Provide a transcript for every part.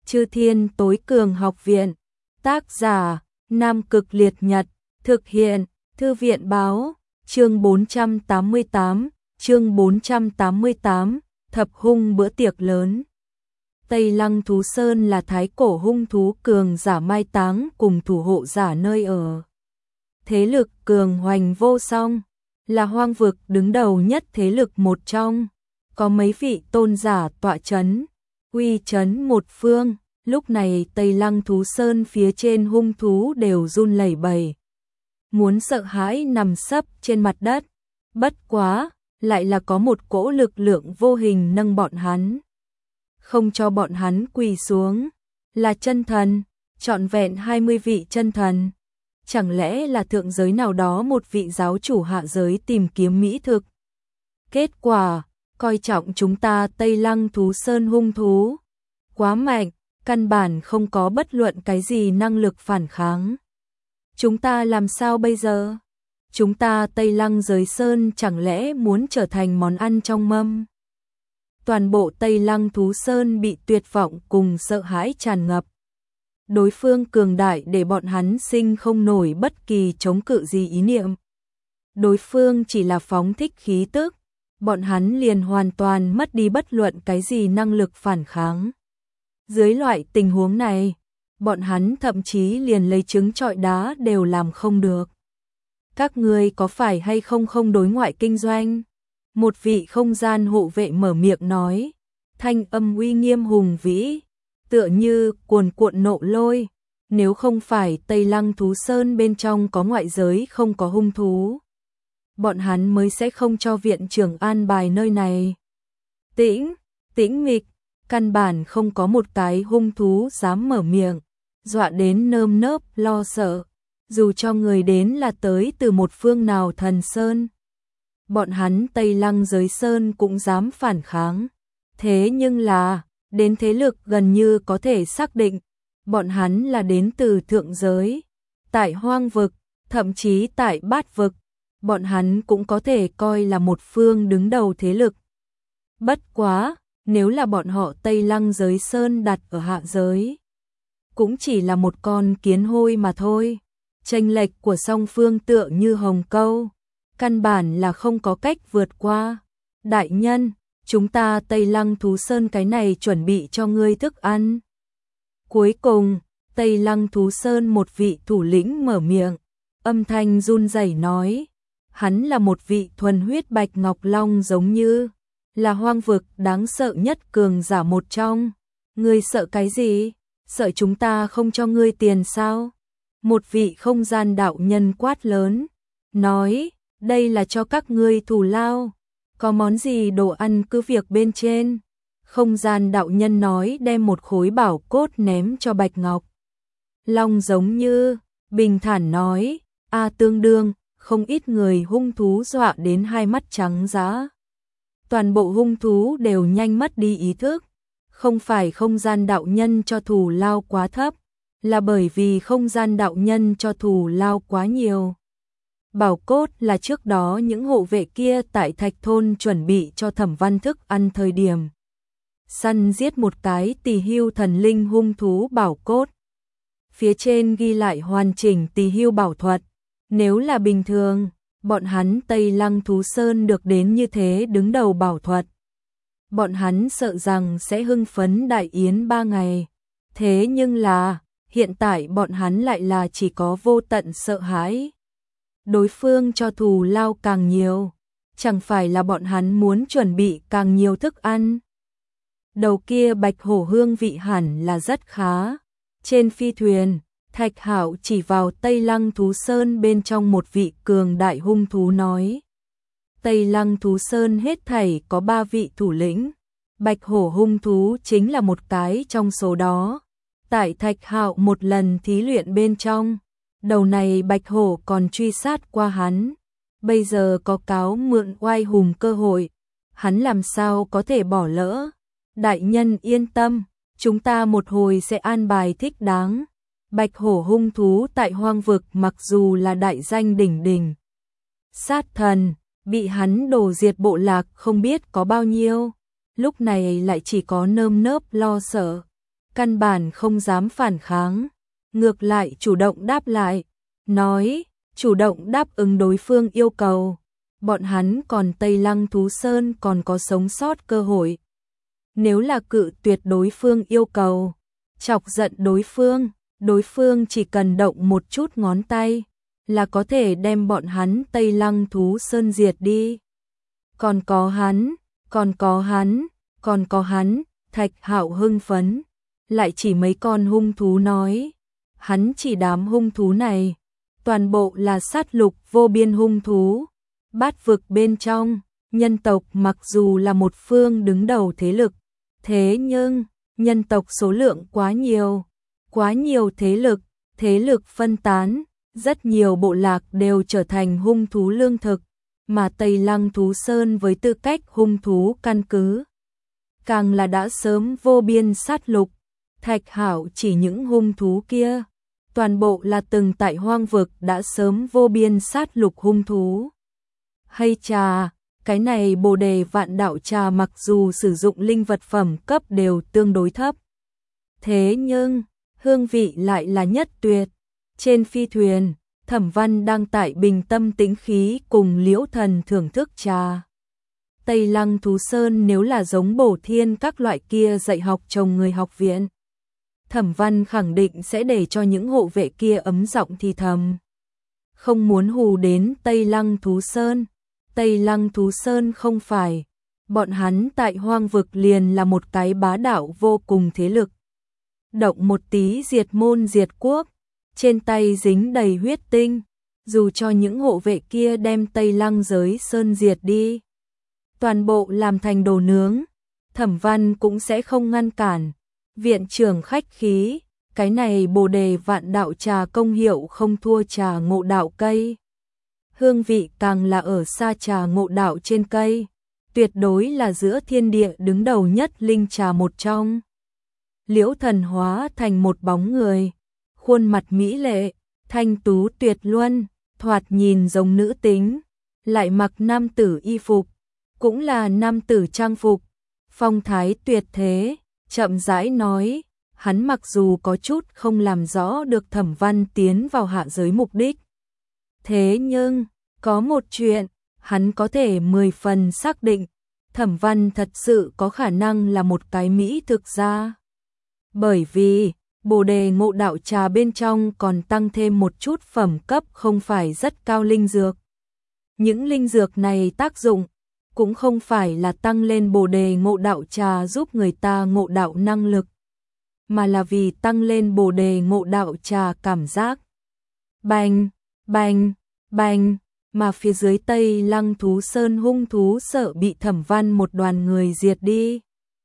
Chư Thiên Tối Cường Học Viện. Tác giả: Nam Cực Liệt Nhật. Thực hiện: Thư viện Báo. Chương 488, Thập hung bữa tiệc lớn. Tây Lăng Thú Sơn là thái cổ hung thú cường giả mai táng cùng thủ hộ giả nơi ở. Thế lực cường hoành vô song, là hoang vực đứng đầu nhất thế lực một trong. Có mấy vị tôn giả tọa chấn, uy chấn một phương. Lúc này Tây Lăng Thú Sơn phía trên hung thú đều run lẩy bẩy, muốn sợ hãi nằm sấp trên mặt đất. Bất quá, lại là có một cỗ lực lượng vô hình nâng bọn hắn, không cho bọn hắn quỳ xuống. Là chân thần, trọn vẹn 20 vị chân thần. Chẳng lẽ là thượng giới nào đó một vị giáo chủ hạ giới tìm kiếm mỹ thực? Kết quả, coi trọng chúng ta Tây Lăng Thú Sơn hung thú quá mạnh, căn bản không có bất luận cái gì năng lực phản kháng. Chúng ta làm sao bây giờ? Chúng ta Tây Lăng giới sơn chẳng lẽ muốn trở thành món ăn trong mâm? Toàn bộ Tây Lăng Thú Sơn bị tuyệt vọng cùng sợ hãi tràn ngập. Đối phương cường đại để bọn hắn sinh không nổi bất kỳ chống cự gì ý niệm. Đối phương chỉ là phóng thích khí tức, bọn hắn liền hoàn toàn mất đi bất luận cái gì năng lực phản kháng. Dưới loại tình huống này, bọn hắn thậm chí liền lấy trứng trọi đá đều làm không được. Các ngươi có phải hay không đối ngoại kinh doanh? Một vị không gian hộ vệ mở miệng nói, thanh âm uy nghiêm hùng vĩ, tựa như cuồn cuộn nộ lôi. Nếu không phải Tây Lăng Thú Sơn bên trong có ngoại giới không có hung thú, bọn hắn mới sẽ không cho viện trưởng an bài nơi này. Tĩnh mịch, căn bản không có một cái hung thú dám mở miệng, dọa đến nơm nớp lo sợ. Dù cho người đến là tới từ một phương nào thần sơn, bọn hắn Tây Lăng giới sơn cũng dám phản kháng. Thế nhưng là, đến thế lực gần như có thể xác định, bọn hắn là đến từ thượng giới. Tại hoang vực, thậm chí tại bát vực, bọn hắn cũng có thể coi là một phương đứng đầu thế lực. Bất quá, nếu là bọn họ Tây Lăng giới sơn đặt ở hạ giới, cũng chỉ là một con kiến hôi mà thôi. Chênh lệch của song phương tựa như hồng câu, căn bản là không có cách vượt qua. Đại nhân, chúng ta Tây Lăng Thú Sơn cái này chuẩn bị cho ngươi thức ăn. Cuối cùng, Tây Lăng Thú Sơn một vị thủ lĩnh mở miệng, âm thanh run rẩy nói, hắn là một vị thuần huyết bạch ngọc long, giống như là hoang vực đáng sợ nhất cường giả một trong. Ngươi sợ cái gì? Sợ chúng ta không cho ngươi tiền sao? Một vị không gian đạo nhân quát lớn, nói, đây là cho các ngươi thù lao, có món gì đồ ăn cứ việc bên trên. Không gian đạo nhân nói, đem một khối bảo cốt ném cho Bạch Ngọc Long, giống như bình thản nói, tương đương. Không ít người hung thú dọa đến hai mắt trắng dã. Toàn bộ hung thú đều nhanh mất đi ý thức. Không phải không gian đạo nhân cho thù lao quá thấp, là bởi vì không gian đạo nhân cho thù lao quá nhiều. Bảo cốt là trước đó những hộ vệ kia tại Thạch Thôn chuẩn bị cho Thẩm Văn thức ăn thời điểm săn giết một cái tỳ hưu thần linh hung thú bảo cốt. Phía trên ghi lại hoàn chỉnh tỳ hưu bảo thuật. Nếu là bình thường, bọn hắn Tây Lăng Thú Sơn được đến như thế đứng đầu bảo thuật, bọn hắn sợ rằng sẽ hưng phấn đại yến 3 ngày. Thế nhưng là, hiện tại bọn hắn lại là chỉ có vô tận sợ hãi. Đối phương cho thù lao càng nhiều, chẳng phải là bọn hắn muốn chuẩn bị càng nhiều thức ăn. Đầu kia bạch hổ hương vị hẳn là rất khá. Trên phi thuyền, Thạch Hạo chỉ vào Tây Lăng Thú Sơn bên trong một vị cường đại hung thú nói. Tây Lăng Thú Sơn hết thảy có 3 vị thủ lĩnh, bạch hổ hung thú chính là một cái trong số đó. Tại Thạch Hạo một lần thí luyện bên trong, đầu này bạch hổ còn truy sát qua hắn. Bây giờ có cáo mượn oai hùng cơ hội, hắn làm sao có thể bỏ lỡ. Đại nhân yên tâm, chúng ta một hồi sẽ an bài thích đáng. Bạch hổ hung thú tại hoang vực mặc dù là đại danh đỉnh đỉnh sát thần, bị hắn đổ diệt bộ lạc không biết có bao nhiêu, lúc này lại chỉ có nơm nớp lo sợ. căn bản không dám phản kháng, ngược lại chủ động đáp lại, nói, chủ động đáp ứng đối phương yêu cầu. Bọn hắn còn Tây Lăng Thú Sơn còn có sống sót cơ hội. Nếu là cự tuyệt đối phương yêu cầu, chọc giận đối phương chỉ cần động một chút ngón tay, là có thể đem bọn hắn Tây Lăng Thú Sơn diệt đi. Còn có hắn, Thạch Hạo hưng phấn, lại chỉ mấy con hung thú nói, hắn chỉ đám hung thú này, toàn bộ là sát lục vô biên hung thú. Bát vực bên trong, nhân tộc mặc dù là một phương đứng đầu thế lực, thế nhưng nhân tộc số lượng quá nhiều thế lực phân tán, rất nhiều bộ lạc đều trở thành hung thú lương thực, mà Tây Lăng Thú Sơn với tư cách hung thú căn cứ, càng là đã sớm vô biên sát lục. Thạch Hạo chỉ những hung thú kia, toàn bộ là từng tại hoang vực đã sớm vô biên sát lục hung thú. Hay trà, cái này Bồ Đề Vạn Đạo trà mặc dù sử dụng linh vật phẩm cấp đều tương đối thấp, thế nhưng hương vị lại là nhất tuyệt. Trên phi thuyền, Thẩm Văn đang tại bình tâm tĩnh khí cùng Liễu Thần thưởng thức trà. Tây Lăng Thú Sơn nếu là giống Bổ Thiên các loại kia dạy học trồng người học viện, Thẩm Văn khẳng định sẽ để cho những hộ vệ kia ấm giọng thì thầm. Không muốn hù đến Tây Lăng Thú Sơn. Tây Lăng Thú Sơn không phải, bọn hắn tại hoang vực liền là một cái bá đạo vô cùng thế lực. Động một tí diệt môn diệt quốc, trên tay dính đầy huyết tinh, dù cho những hộ vệ kia đem Tây Lăng giới sơn diệt đi, toàn bộ làm thành đồ nướng, Thẩm Văn cũng sẽ không ngăn cản. Viện trưởng khách khí, cái này Bồ Đề Vạn Đạo trà công hiệu không thua trà Ngộ Đạo cây. Hương vị càng là ở xa trà Ngộ Đạo trên cây, tuyệt đối là giữa thiên địa đứng đầu nhất linh trà một trong. Liễu Thần hóa thành một bóng người, khuôn mặt mỹ lệ, thanh tú tuyệt luân, thoạt nhìn giống nữ tính, lại mặc nam tử y phục, cũng là nam tử trang phục, phong thái tuyệt thế, chậm rãi nói, hắn mặc dù có chút không làm rõ được Thẩm Văn tiến vào hạ giới mục đích. Thế nhưng, có một chuyện, hắn có thể 10 phần xác định, Thẩm Văn thật sự có khả năng là một cái mỹ thực gia. Bởi vì, Bồ Đề Ngộ Đạo trà bên trong còn tăng thêm một chút phẩm cấp không phải rất cao linh dược. Những linh dược này tác dụng, cũng không phải là tăng lên Bồ Đề Ngộ Đạo trà giúp người ta ngộ đạo năng lực, mà là vì tăng lên Bồ Đề Ngộ Đạo trà cảm giác. Bành, bành, bành, mà phía dưới Tây Lăng Thú Sơn hung thú sợ bị Thẩm Văn một đoàn người diệt đi.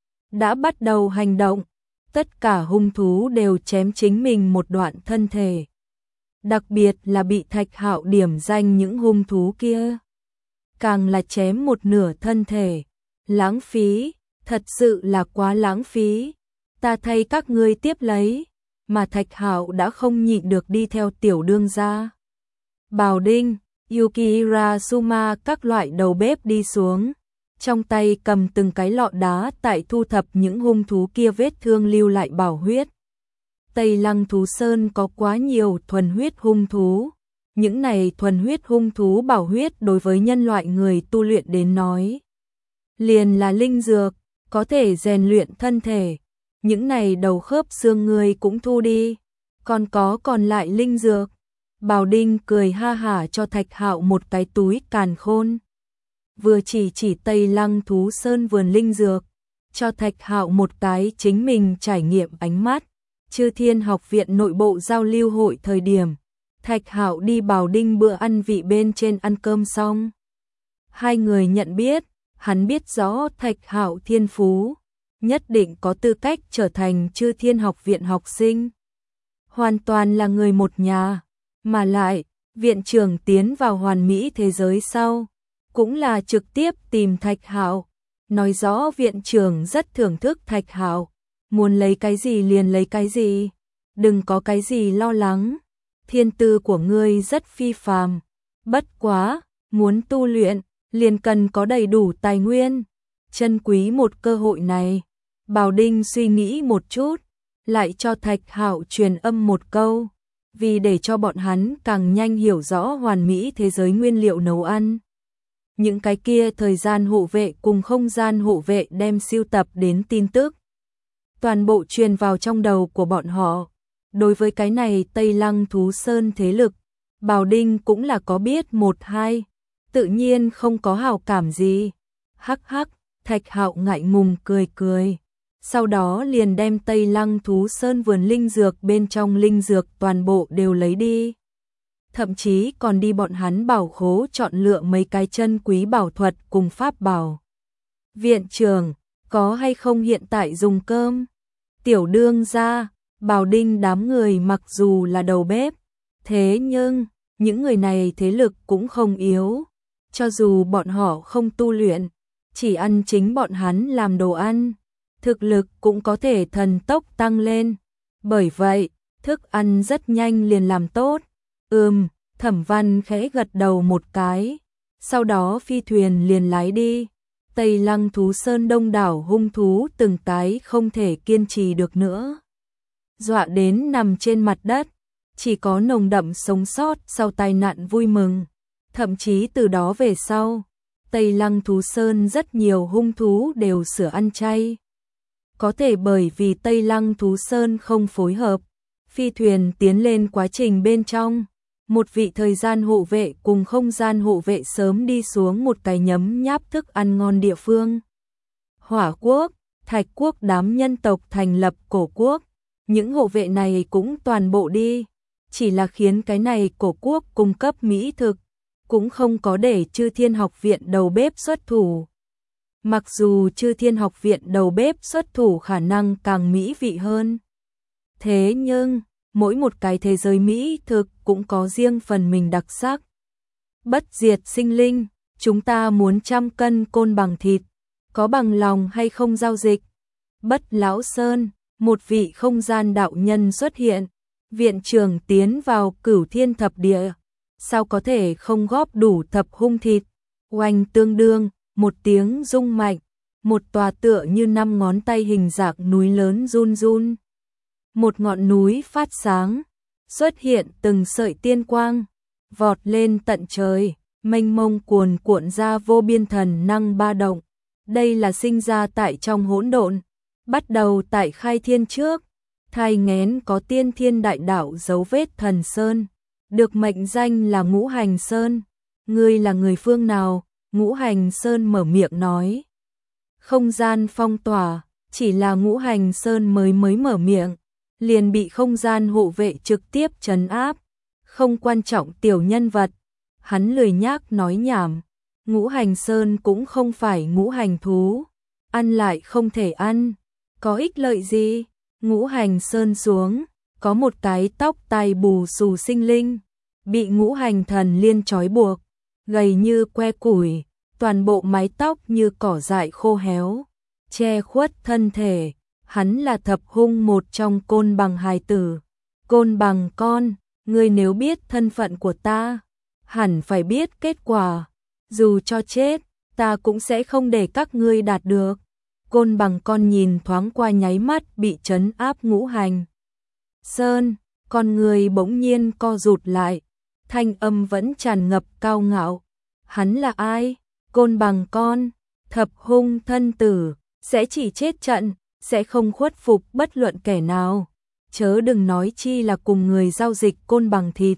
Đã bắt đầu hành động, tất cả hung thú đều chém chính mình một đoạn thân thể. Đặc biệt là bị Thạch Hạo điểm danh những hung thú kia, càng là chém một nửa thân thể. Lãng phí, thật sự là quá lãng phí. Ta thay các ngươi tiếp lấy, mà Thạch Hạo đã không nhịn được đi theo tiểu đương gia. Bào Đinh, Yukihira Suma các loại đầu bếp đi xuống, trong tay cầm từng cái lọ đá tại thu thập những hung thú kia vết thương lưu lại bảo huyết. Tây Lăng Thú Sơn có quá nhiều thuần huyết hung thú. Những này thuần huyết hung thú bảo huyết đối với nhân loại người tu luyện đến nói, liền là linh dược, có thể rèn luyện thân thể. Những này đầu khớp xương người cũng thu đi, còn có còn lại linh dược. Bào Đinh cười ha hả cho Thạch Hạo một cái túi càn khôn. Vừa chỉ Tây Lăng Thú Sơn vườn linh dược, cho Thạch Hạo một cái chính mình trải nghiệm ánh mắt. Chư Thiên Học viện nội bộ giao lưu hội thời điểm, Thạch Hạo đi Bào Đinh bữa ăn vị bên trên ăn cơm xong. Hai người nhận biết, hắn biết rõ Thạch Hạo thiên phú, nhất định có tư cách trở thành Chư Thiên Học viện học sinh. Hoàn toàn là người một nhà, mà lại, viện trưởng tiến vào hoàn mỹ thế giới sau, cũng là trực tiếp tìm Thạch Hạo, nói rõ viện trưởng rất thưởng thức Thạch Hạo, muốn lấy cái gì liền lấy cái gì, đừng có cái gì lo lắng. Thiên tư của ngươi rất phi phàm, bất quá, muốn tu luyện, liền cần có đầy đủ tài nguyên, trân quý một cơ hội này. Bào Đinh suy nghĩ một chút, lại cho Thạch Hạo truyền âm một câu, vì để cho bọn hắn càng nhanh hiểu rõ hoàn mỹ thế giới nguyên liệu nấu ăn. Những cái kia thời gian hộ vệ cùng không gian hộ vệ đem sưu tập đến tin tức, toàn bộ truyền vào trong đầu của bọn họ. Đối với cái này Tây Lăng Thú Sơn thế lực, Bào Đinh cũng là có biết một hai, tự nhiên không có hảo cảm gì. Hắc hắc, Thạch Hạo ngại ngùng cười cười. Sau đó liền đem Tây Lăng Thú Sơn vườn linh dược bên trong linh dược toàn bộ đều lấy đi. Thậm chí còn đi bọn hắn bảo khố chọn lựa mấy cái chân quý bảo thuật cùng pháp bảo. Viện trưởng, có hay không hiện tại dùng cơm? Tiểu đương gia, Bào Đinh đám người mặc dù là đầu bếp, thế nhưng những người này thế lực cũng không yếu. Cho dù bọn họ không tu luyện, chỉ ăn chính bọn hắn làm đồ ăn, thực lực cũng có thể thần tốc tăng lên. Bởi vậy, thức ăn rất nhanh liền làm tốt. Thẩm Văn khẽ gật đầu một cái, sau đó phi thuyền liền lái đi. Tây Lăng Thú Sơn đông đảo hung thú từng cái không thể kiên trì được nữa, dọa đến nằm trên mặt đất, chỉ có nồng đậm sống sót sau tai nạn vui mừng. Thậm chí từ đó về sau, Tây Lăng Thú Sơn rất nhiều hung thú đều sửa ăn chay. Có thể bởi vì Tây Lăng Thú Sơn không phối hợp, phi thuyền tiến lên quá trình bên trong, một vị thời gian hộ vệ cùng không gian hộ vệ sớm đi xuống một cái nhấm nháp thức ăn ngon địa phương. Hỏa quốc, Thạch quốc đám nhân tộc thành lập cổ quốc, những hộ vệ này cũng toàn bộ đi, chỉ là khiến cái này cổ quốc cung cấp mỹ thực, cũng không có để Chư Thiên Học viện đầu bếp xuất thủ. Mặc dù Chư Thiên Học viện đầu bếp xuất thủ khả năng càng mỹ vị hơn, thế nhưng mỗi một cái thế giới mỹ thực cũng có riêng phần mình đặc sắc. Bất diệt sinh linh, chúng ta muốn 100 cân côn bằng thịt, có bằng lòng hay không giao dịch? Bất Lão Sơn, một vị không gian đạo nhân xuất hiện, viện trưởng tiến vào Cửu Thiên thập địa, sao có thể không góp đủ thập hung thịt? Oanh tương đương, một tiếng rung mạnh, một tòa tựa như 5 ngón tay hình dạng núi lớn run run. Một ngọn núi phát sáng, xuất hiện từng sợi tiên quang, vọt lên tận trời, mênh mông cuồn cuộn ra vô biên thần năng ba động. Đây là sinh ra tại trong hỗn độn, bắt đầu tại khai thiên trước, thai nghén có tiên thiên đại đạo dấu vết thần sơn, được mệnh danh là Ngũ Hành Sơn. Ngươi là người phương nào? Ngũ Hành Sơn mở miệng nói. Không gian phong tỏa, chỉ là Ngũ Hành Sơn mới mở miệng, liền bị không gian hộ vệ trực tiếp trấn áp. Không quan trọng tiểu nhân vật, hắn lười nhác nói nhảm. Ngũ Hành Sơn cũng không phải ngũ hành thú, ăn lại không thể ăn, có ích lợi gì? Ngũ Hành Sơn xuống, có một cái tóc tai bù xù sinh linh, bị ngũ hành thần liên trói buộc, gầy như que củi, toàn bộ mái tóc như cỏ dại khô héo, che khuất thân thể. Hắn là thập hung một trong Côn Bằng hài tử. Côn Bằng con, ngươi nếu biết thân phận của ta, hẳn phải biết kết quả. Dù cho chết, ta cũng sẽ không để các ngươi đạt được. Côn Bằng con nhìn thoáng qua nháy mắt bị trấn áp Ngũ Hành Sơn, con người bỗng nhiên co rụt lại, thanh âm vẫn tràn ngập cao ngạo. Hắn là ai? Côn Bằng con, thập hung thân tử, sẽ chỉ chết trận, sẽ không khuất phục bất luận kẻ nào, chớ đừng nói chi là cùng người giao dịch côn bằng thịt.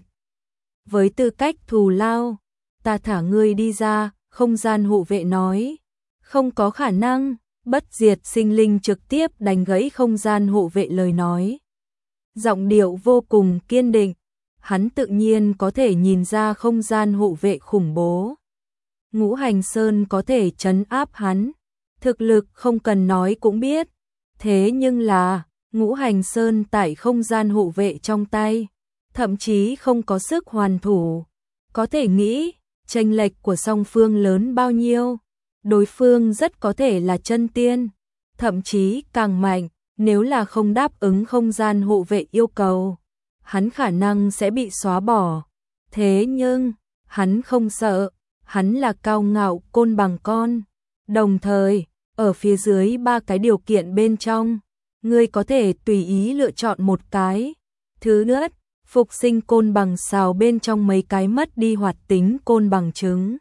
Với tư cách thù lao, ta thả ngươi đi ra. Không gian hộ vệ nói. Không có khả năng. Bất diệt sinh linh trực tiếp đánh gãy không gian hộ vệ lời nói, giọng điệu vô cùng kiên định. Hắn tự nhiên có thể nhìn ra không gian hộ vệ khủng bố, Ngũ Hành Sơn có thể trấn áp hắn, thực lực không cần nói cũng biết. Thế nhưng là Ngũ Hành Sơn tại không gian hộ vệ trong tay, thậm chí không có sức hoàn thủ. Có thể nghĩ chênh lệch của song phương lớn bao nhiêu. Đối phương rất có thể là chân tiên, thậm chí càng mạnh. Nếu là không đáp ứng không gian hộ vệ yêu cầu, hắn khả năng sẽ bị xóa bỏ. Thế nhưng hắn không sợ, hắn là cao ngạo Côn Bằng con. Đồng thời ở phía dưới 3 cái điều kiện bên trong, ngươi có thể tùy ý lựa chọn một cái. Thứ nhất, phục sinh côn bằng xào bên trong mấy cái mất đi hoạt tính côn bằng trứng.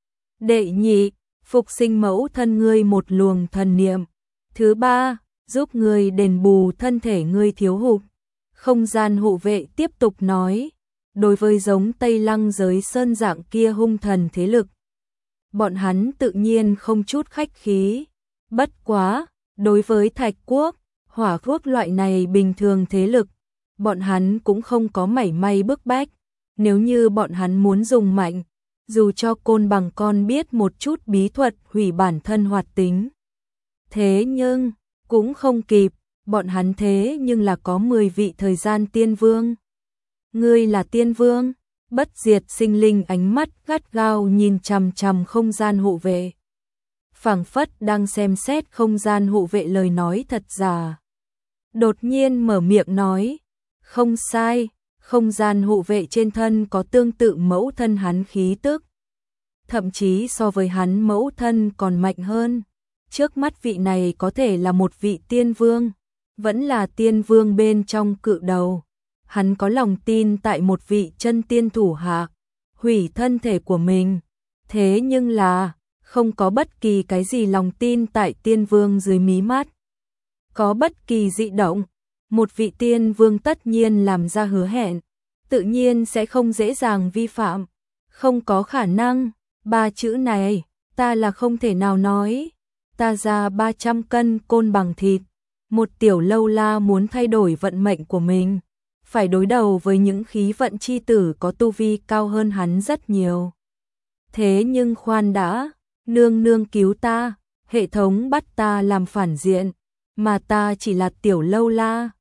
Đệ nhị, phục sinh mẫu thân ngươi một luồng thần niệm. Thứ ba, giúp ngươi đền bù thân thể ngươi thiếu hụt. Không gian hộ vệ tiếp tục nói, đối với giống Tây Lăng giới sơn dạng kia hung thần thế lực, bọn hắn tự nhiên không chút khách khí. Bất quá, đối với Thạch Quốc, Hỏa Quốc loại này bình thường thế lực, bọn hắn cũng không có mảy may bức bách. Nếu như bọn hắn muốn dùng mạnh, dù cho côn bằng con biết một chút bí thuật hủy bản thân hoạt tính, thế nhưng cũng không kịp. Bọn hắn thế nhưng là có 10 vị thời gian tiên vương. Ngươi là tiên vương? Bất diệt sinh linh ánh mắt gắt gao nhìn chằm chằm không gian hộ vệ, phảng phất đang xem xét không gian hộ vệ lời nói thật giả. Đột nhiên mở miệng nói, không sai, không gian hộ vệ trên thân có tương tự mẫu thân hắn khí tức, thậm chí so với hắn mẫu thân còn mạnh hơn. Trước mắt vị này có thể là một vị tiên vương, vẫn là tiên vương bên trong cự đầu. Hắn có lòng tin tại một vị chân tiên thủ hạ, hủy thân thể của mình. Thế nhưng là, không có bất kỳ cái gì lòng tin tại tiên vương dưới mí mắt. Có bất kỳ dị động, một vị tiên vương tất nhiên làm ra hứa hẹn, tự nhiên sẽ không dễ dàng vi phạm. Không có khả năng, 3 chữ này, ta là không thể nào nói. Ta ra 300 cân côn bằng thịt. Một tiểu lâu la muốn thay đổi vận mệnh của mình, phải đối đầu với những khí vận chi tử có tu vi cao hơn hắn rất nhiều. Thế nhưng khoan đã, nương nương cứu ta, hệ thống bắt ta làm phản diện, mà ta chỉ là tiểu lâu la.